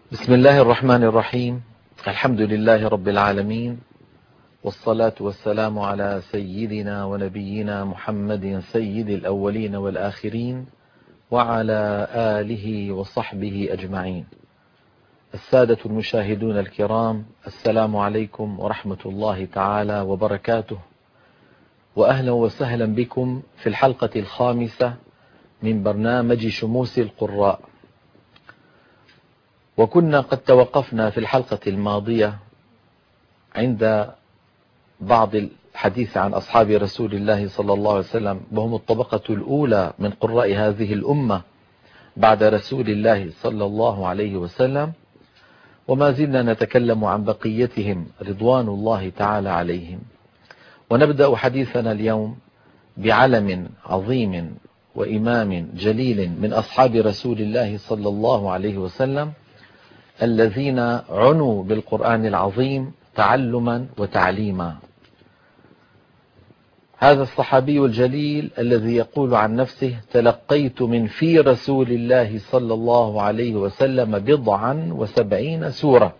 بسم الله الرحمن الرحيم. الحمد لله رب العالمين، والصلاة والسلام على سيدنا ونبينا محمد سيد الأولين والآخرين وعلى آله وصحبه أجمعين. السادة المشاهدون الكرام، السلام عليكم ورحمة الله تعالى وبركاته، وأهلا وسهلا بكم في الحلقة الخامسة من برنامج شموس القراء. وكنا قد توقفنا في الحلقة الماضية عند بعض الحديث عن أصحاب رسول الله صلى الله عليه وسلم، وهم الطبقة الأولى من قراء هذه الأمة بعد رسول الله صلى الله عليه وسلم، وما زلنا نتكلم عن بقيتهم رضوان الله تعالى عليهم. ونبدأ حديثنا اليوم بعلم عظيم وإمام جليل من أصحاب رسول الله صلى الله عليه وسلم، الذين عنوا بالقرآن العظيم تعلما وتعليما. هذا الصحابي الجليل الذي يقول عن نفسه: تلقيت من في رسول الله صلى الله عليه وسلم 70 سورة.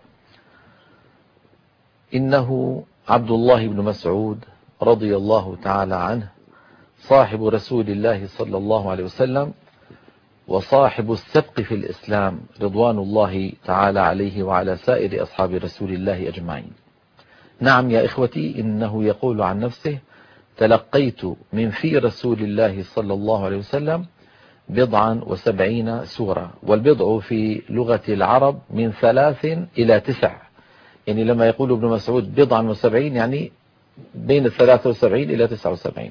إنه عبد الله بن مسعود رضي الله تعالى عنه، صاحب رسول الله صلى الله عليه وسلم، وصاحب السبق في الإسلام رضوان الله تعالى عليه وعلى سائر أصحاب رسول الله أجمعين. نعم يا إخوتي، إنه يقول عن نفسه: تلقيت من في رسول الله صلى الله عليه وسلم 70 سورة. والبضع في لغة العرب من 3 إلى 9، يعني لما يقول ابن مسعود 70 يعني بين 73 إلى 79.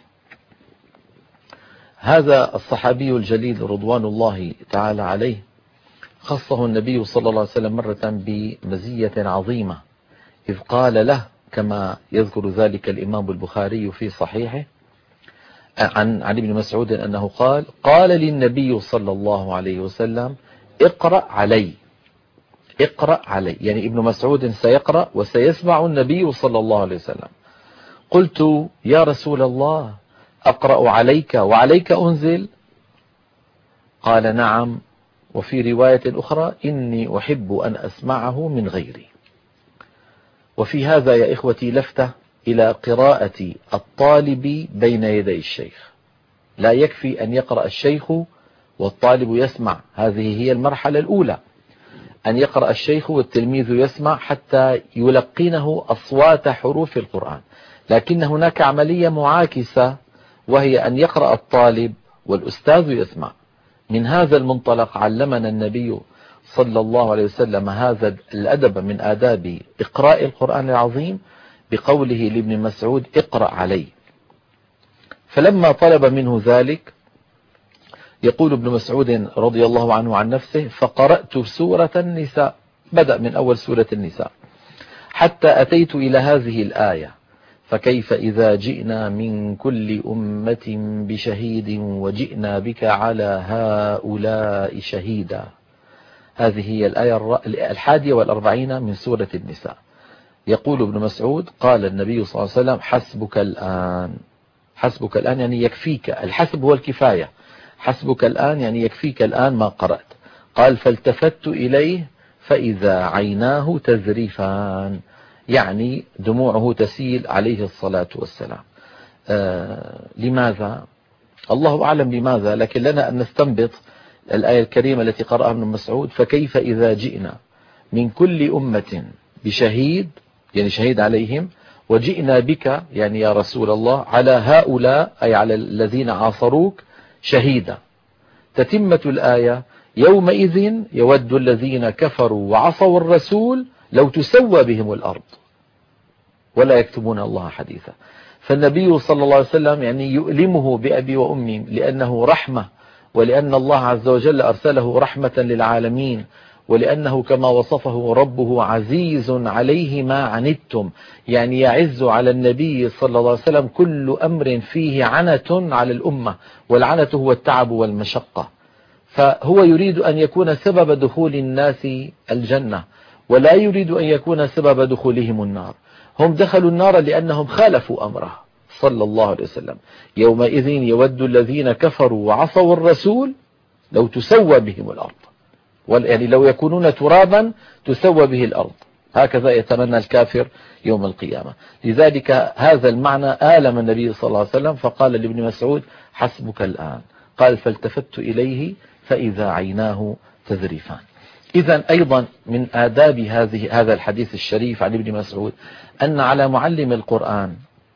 هذا الصحابي الجليل رضوان الله تعالى عليه خصه النبي صلى الله عليه وسلم مرة بمزية عظيمة، إذ قال له كما يذكر ذلك الإمام البخاري في صحيحه عن ابن مسعود أنه قال للنبي صلى الله عليه وسلم: اقرأ علي. اقرأ علي، يعني ابن مسعود سيقرأ وسيسمع النبي صلى الله عليه وسلم. قلت: يا رسول الله، أقرأ عليك وعليك أنزل؟ قال: نعم، وفي رواية أخرى: إني أحب أن أسمعه من غيري. وفي هذا يا إخوتي لفتة إلى قراءة الطالب بين يدي الشيخ. لا يكفي أن يقرأ الشيخ والطالب يسمع، هذه هي المرحلة الأولى، أن يقرأ الشيخ والتلميذ يسمع حتى يلقنه أصوات حروف القرآن. لكن هناك عملية معاكسة، وهي أن يقرأ الطالب والأستاذ يسمع. من هذا المنطلق علمنا النبي صلى الله عليه وسلم هذا الأدب من آداب إقراء القرآن العظيم بقوله لابن مسعود: اقرأ علي. فلما طلب منه ذلك، يقول ابن مسعود رضي الله عنه عن نفسه: فقرأت سورة النساء، بدأ من أول سورة النساء حتى أتيت إلى هذه الآية: فكيف إذا جئنا من كل أمة بشهيد وجئنا بك على هؤلاء شهيدا. هذه هي الآية 41 من سورة النساء. يقول ابن مسعود: قال النبي صلى الله عليه وسلم: حسبك الآن. حسبك الآن يعني يكفيك، الحسب هو الكفاية، حسبك الآن يعني يكفيك الآن ما قرأت. قال: فالتفت إليه فإذا عيناه تذرفان، يعني دموعه تسيل عليه الصلاة والسلام. لماذا؟ الله أعلم لماذا، لكن لنا أن نستنبط الآية الكريمة التي قرأها ابن مسعود: فكيف إذا جئنا من كل أمة بشهيد، يعني شهيد عليهم، وجئنا بك يعني يا رسول الله على هؤلاء أي على الذين عاصروك شهيدا. تتمة الآية: يومئذ يود الذين كفروا وعصوا الرسول لو تسوى بهم الأرض ولا يكتمون الله حديثا. فالنبي صلى الله عليه وسلم يعني يؤلمه بأبي وأمي، لأنه رحمة، ولأن الله عز وجل أرسله رحمة للعالمين، ولأنه كما وصفه ربه: عزيز عليه ما عنتم، يعني يعز على النبي صلى الله عليه وسلم كل أمر فيه عنة على الأمة، والعنة هو التعب والمشقة. فهو يريد أن يكون سبب دخول الناس الجنة، ولا يريد أن يكون سبب دخولهم النار. هم دخلوا النار لأنهم خالفوا أمره صلى الله عليه وسلم. يومئذ يود الذين كفروا وعصوا الرسول لو تسوى بهم الأرض. يعني لو يكونون ترابا تسوى به الأرض، هكذا يتمنى الكافر يوم القيامة. لذلك هذا المعنى آلم النبي صلى الله عليه وسلم، فقال لابن مسعود حسبك الآن. قال فالتفت إليه فإذا عيناه تذرفان. إذا أيضا من آداب هذا الحديث الشريف عن ابن مسعود أن على معلم القرآن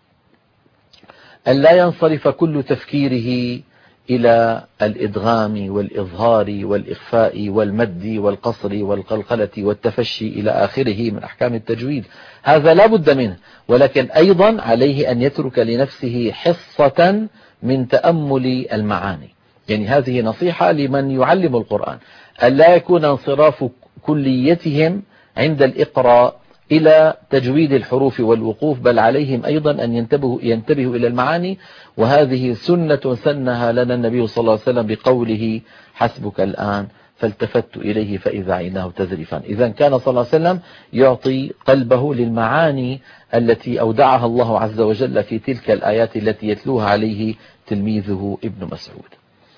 أن لا ينصرف كل تفكيره إلى الإدغام والإظهار والإخفاء والمد والقصر والقلقلة والتفشي إلى آخره من أحكام التجويد، هذا لا بد منه، ولكن أيضا عليه أن يترك لنفسه حصة من تأمل المعاني. يعني هذه نصيحة لمن يعلم القرآن، أن لا يكون انصراف كليتهم عند الإقراء إلى تجويد الحروف والوقوف، بل عليهم أيضا أن ينتبهوا إلى المعاني. وهذه سنة سنها لنا النبي صلى الله عليه وسلم بقوله حسبك الآن فالتفت إليه فإذا عيناه تذرفان. إذا كان صلى الله عليه وسلم يعطي قلبه للمعاني التي أودعها الله عز وجل في تلك الآيات التي يتلوها عليه تلميذه ابن مسعود.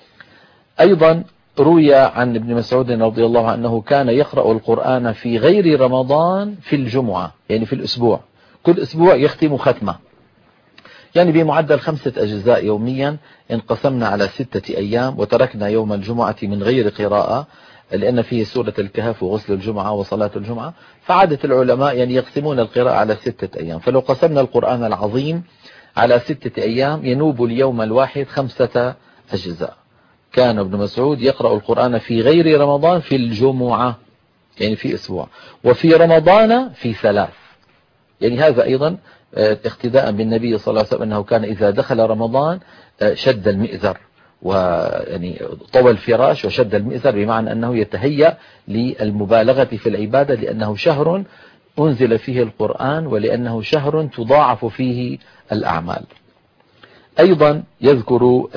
أيضا روي عن ابن مسعود رضي الله عنه أنه كان يقرأ القرآن في غير رمضان في الجمعة، يعني في الأسبوع، كل أسبوع يختم ختمة، يعني بمعدل 5 أجزاء يوميا، انقسمنا على 6 أيام، وتركنا يوم الجمعة من غير قراءة لأن فيه سورة الكهف وغسل الجمعة وصلاة الجمعة، فعادة العلماء يعني يقسمون القراءة على 6 أيام. فلو قسمنا القرآن العظيم على 6 أيام ينوب اليوم الواحد 5 أجزاء. كان ابن مسعود يقرأ القرآن في غير رمضان في الجمعة، يعني في أسبوع، وفي رمضان في 3. يعني هذا أيضا اقتداء بالنبي صلى الله عليه وسلم، أنه كان إذا دخل رمضان شد المئزر، ويعني طوى الفراش وشد المئزر، بمعنى أنه يتهيأ للمبالغة في العبادة، لأنه شهر أنزل فيه القرآن، ولأنه شهر تضاعف فيه الأعمال. أيضا يذكر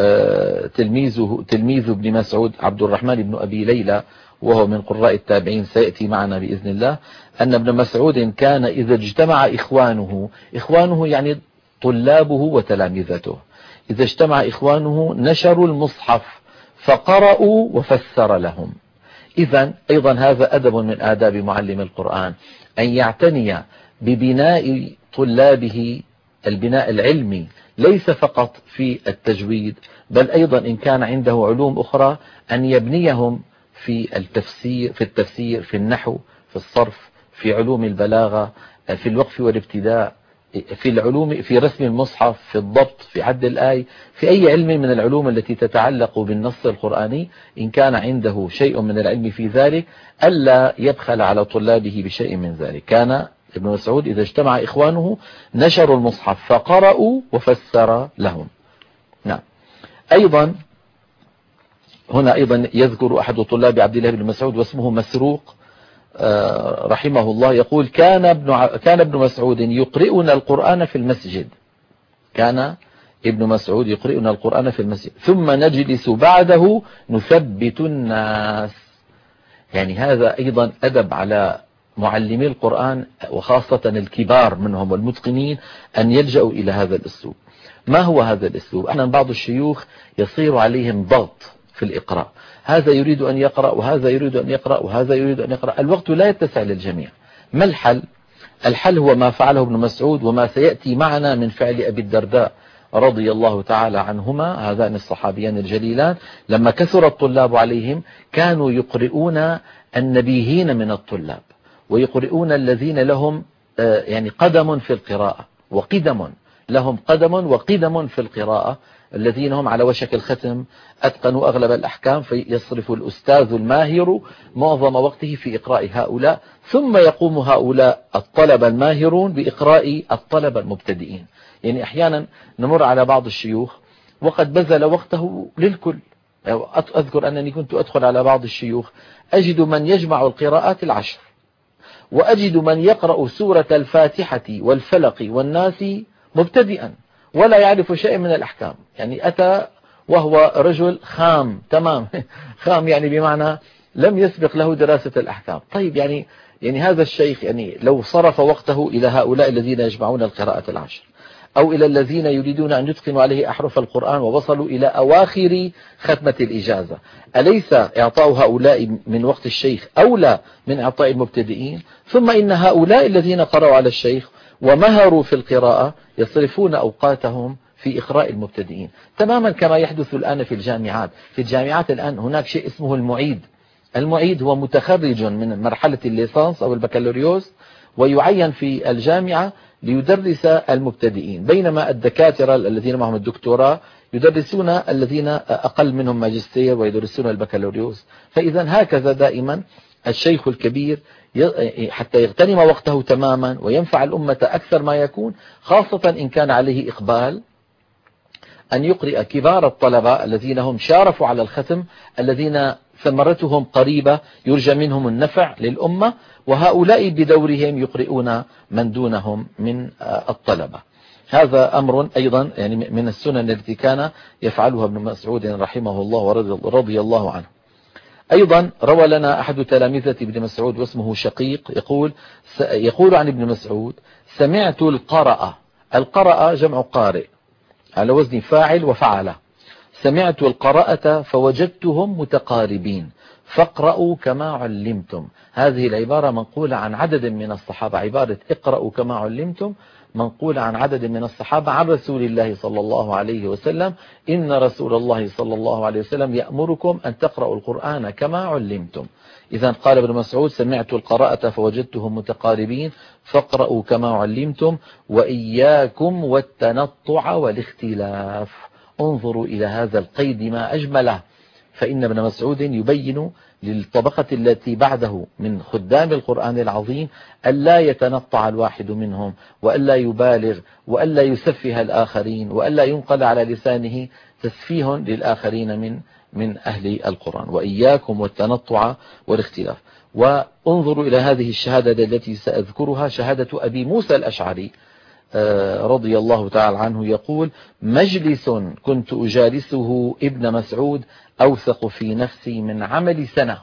تلميذ ابن مسعود عبد الرحمن بن أبي ليلى، وهو من قراء التابعين، سيأتي معنا بإذن الله، أن ابن مسعود كان إذا اجتمع إخوانه يعني طلابه وتلامذته، إذا اجتمع إخوانه نشروا المصحف فقرأوا وفسر لهم. إذا أيضا هذا أدب من آداب معلم القرآن، أن يعتني ببناء طلابه البناء العلمي، ليس فقط في التجويد، بل أيضا إن كان عنده علوم أخرى أن يبنيهم في التفسير، في النحو، في الصرف، في علوم البلاغة، في الوقف والابتداء، في العلوم، في رسم المصحف، في الضبط، في عد الآي، في أي علم من العلوم التي تتعلق بالنص القرآني، إن كان عنده شيء من العلم في ذلك ألا يبخل على طلابه بشيء من ذلك. كان ابن مسعود إذا اجتمع إخوانه نشروا المصحف فقرأوا وفسر لهم. نعم. أيضا هنا أيضا يذكر أحد طلاب عبد الله بن مسعود واسمه مسروق رحمه الله، يقول كان ابن مسعود يقرئنا القرآن في المسجد، كان ابن مسعود يقرئنا القرآن في المسجد، ثم نجلس بعده نثبت الناس. يعني هذا أيضا أدب على معلمي القرآن، وخاصة الكبار منهم والمتقنين، أن يلجأوا إلى هذا الأسلوب. ما هو هذا الأسلوب؟ أحيانا بعض الشيوخ يصير عليهم ضغط في الإقراء، هذا يريد أن يقرأ وهذا يريد أن يقرأ وهذا يريد أن يقرأ، الوقت لا يتسع للجميع. ما الحل؟ الحل هو ما فعله ابن مسعود وما سيأتي معنا من فعل أبي الدرداء رضي الله تعالى عنهما، هذان الصحابيان الجليلان، لما كثر الطلاب عليهم كانوا يقرؤون النبيهين من الطلاب، ويقرؤون الذين لهم يعني قدم في القراءة وقدم، لهم قدم وقدم في القراءة، الذين هم على وشك الختم، أتقنوا أغلب الأحكام، فيصرف الأستاذ الماهر معظم وقته في إقراء هؤلاء، ثم يقوم هؤلاء الطلبة الماهرون بإقراء الطلبة المبتدئين. يعني أحيانا نمر على بعض الشيوخ وقد بذل وقته للكل. أذكر أنني كنت أدخل على بعض الشيوخ أجد من يجمع القراءات 10، وأجد من يقرأ سورة الفاتحة والفلق والناس مبتدئا ولا يعرف شيء من الأحكام، يعني أتى وهو رجل خام تمام خام، يعني بمعنى لم يسبق له دراسة الأحكام. طيب يعني هذا الشيخ يعني لو صرف وقته إلى هؤلاء الذين يجمعون القراءة 10، أو إلى الذين يريدون أن يتقنوا عليه أحرف القرآن ووصلوا إلى أواخر ختمة الإجازة، أليس إعطاء هؤلاء من وقت الشيخ أولى من إعطاء المبتدئين؟ ثم إن هؤلاء الذين قرأوا على الشيخ ومهروا في القراءة يصرفون أوقاتهم في إقراء المبتدئين، تماما كما يحدث الآن في الجامعات. في الجامعات الآن هناك شيء اسمه المعيد. المعيد هو متخرج من مرحلة الليسانس أو البكالوريوس ويعين في الجامعة ليدرس المبتدئين، بينما الدكاترة الذين معهم الدكتوراه يدرسون الذين أقل منهم ماجستير ويدرسون البكالوريوس. فإذا هكذا دائما الشيخ الكبير حتى يغتنم وقته تماما وينفع الأمة أكثر ما يكون، خاصة إن كان عليه إقبال، أن يقرئ كبار الطلبة الذين هم شارفوا على الختم، الذين ثمرتهم قريبة يرجى منهم النفع للأمة، وهؤلاء بدورهم يقرئون من دونهم من الطلبة. هذا أمر أيضا يعني من السنن التي كان يفعلها ابن مسعود رحمه الله ورضي الله عنه. أيضا روى لنا أحد تلامذة ابن مسعود واسمه شقيق يقول عن ابن مسعود: سمعت القرأ جمع قارئ على وزن فاعل وفعل، سمعت القراءة فوجدتهم متقاربين فاقرأوا كما علمتم. هذه العبارة منقولة عن عدد من الصحابة، عبارة اقرأوا كما علمتم منقولة عن عدد من الصحابة عن رسول الله صلى الله عليه وسلم: إن رسول الله صلى الله عليه وسلم يأمركم أن تقرأوا القرآن كما علمتم. إذا قال ابن مسعود: سمعت القراءة فوجدتهم متقاربين فاقرأوا كما علمتم وإياكم والتنطع والاختلاف. انظروا إلى هذا القيد ما أجمله، فإن ابن مسعود يبين للطبقة التي بعده من خدام القرآن العظيم ألا يتنطع الواحد منهم، وألا يبالغ، وألا يسفه الآخرين، وألا ينقل على لسانه تسفيه للآخرين من أهل القرآن. وإياكم والتنطع والاختلاف. وانظروا إلى هذه الشهادة التي سأذكرها، شهادة أبي موسى الأشعري رضي الله تعالى عنه، يقول: مجلس كنت أجالسه ابن مسعود أوثق في نفسي من عمل سنة.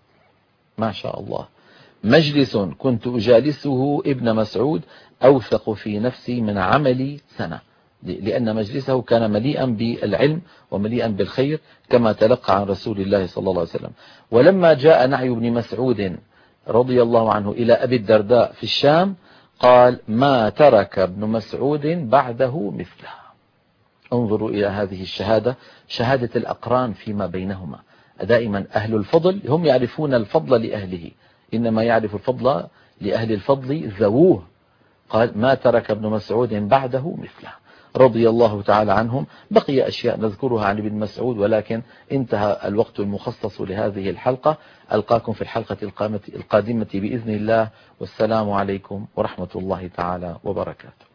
ما شاء الله، مجلس كنت أجالسه ابن مسعود أوثق في نفسي من عمل سنة، لأن مجلسه كان مليئا بالعلم ومليئا بالخير كما تلقى عن رسول الله صلى الله عليه وسلم. ولما جاء نعي ابن مسعود رضي الله عنه إلى أبي الدرداء في الشام قال: ما ترك ابن مسعود بعده مثله. انظروا إلى هذه الشهادة، شهادة الأقران فيما بينهما. دائما أهل الفضل هم يعرفون الفضل لأهله، إنما يعرف الفضل لأهل الفضل ذووه. قال: ما ترك ابن مسعود بعده مثله، رضي الله تعالى عنهم. بقي أشياء نذكرها عن ابن مسعود، ولكن انتهى الوقت المخصص لهذه الحلقة. ألقاكم في الحلقة القادمة بإذن الله، والسلام عليكم ورحمة الله تعالى وبركاته.